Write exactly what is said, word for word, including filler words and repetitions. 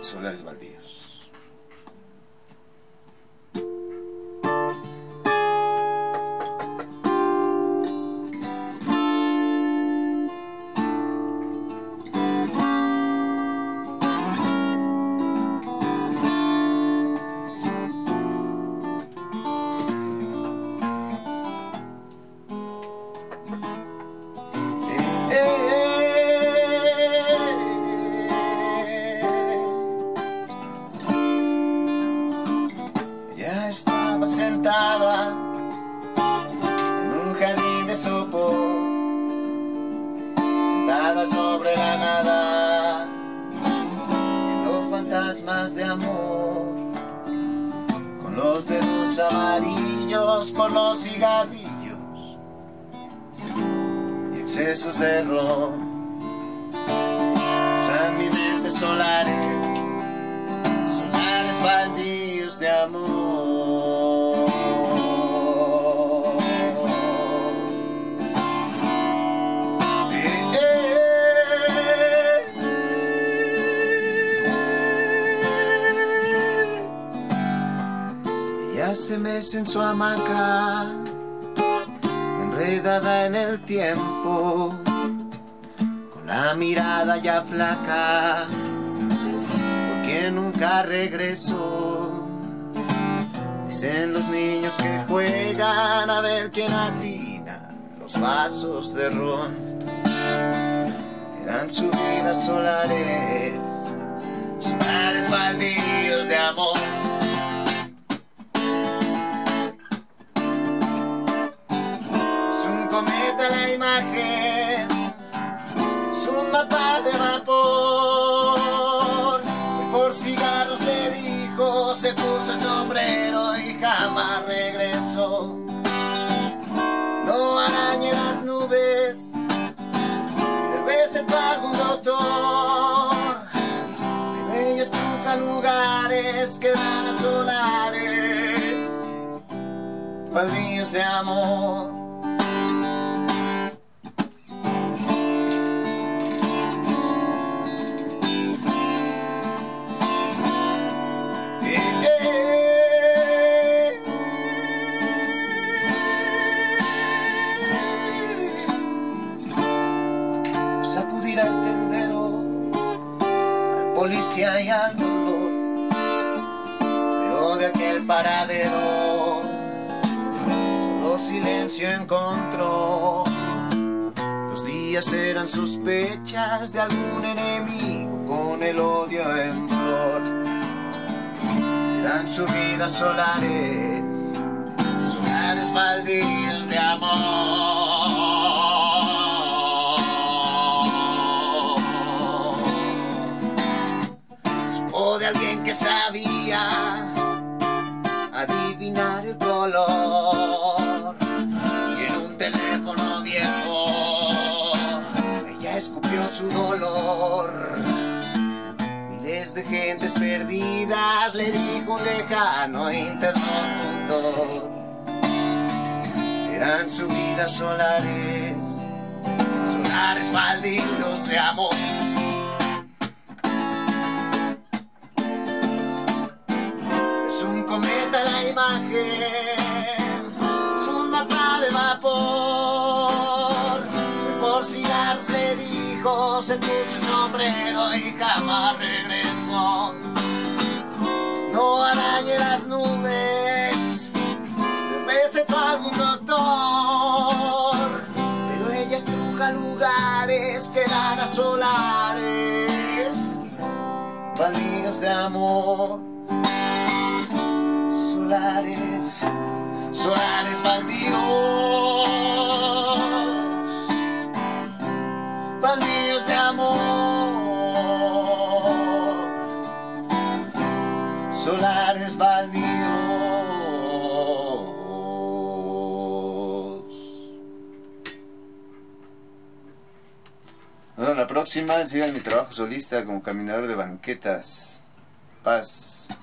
Solares baldíos. Estaba sentada en un jardín de sopor, sentada sobre la nada, viendo fantasmas de amor, con los dedos amarillos por los cigarrillos y excesos de ron. Usan mi mente solares, solares baldíos de amor. Ella se mece en su hamaca, enredada en el tiempo, con la mirada ya flaca, porque nunca regresó. Dicen los niños que juegan a ver quién atina los vasos de ron. Eran subidas solares, solares baldíos de amor. Es un cometa la imagen, es un mapa de vapor. Y por cigarros le dijo, se puso el sombrero y jamás regresó. No arañe las nubes, recetó algún doctor. Pero ella estruja lugares que dan a solares baldíos de amor. Sacudir al tendero, al policía y al dolor, pero de aquel paradero solo silencio encontró. Los días eran sospechas de algún enemigo con el odio en flor. Eran subidas solares, solares baldíos de amor. O de alguien que sabía adivinar el color, y en un teléfono viejo ella escupió su dolor. Miles de gentes perdidas, le dijo un lejano interlocutor. Eran subidas solares, solares baldíos de amor. La imagen es un mapa de vapor. Por cigarros le dijo, se puso el sombrero y jamás regresó. No arañe las nubes, le recetó algún doctor, pero ella estruja lugares que dan a solares baldíos de amor. Solares, solares baldíos, baldíos de amor, solares baldíos. Bueno, la próxima sigan mi trabajo solista como caminador de banquetas. Paz.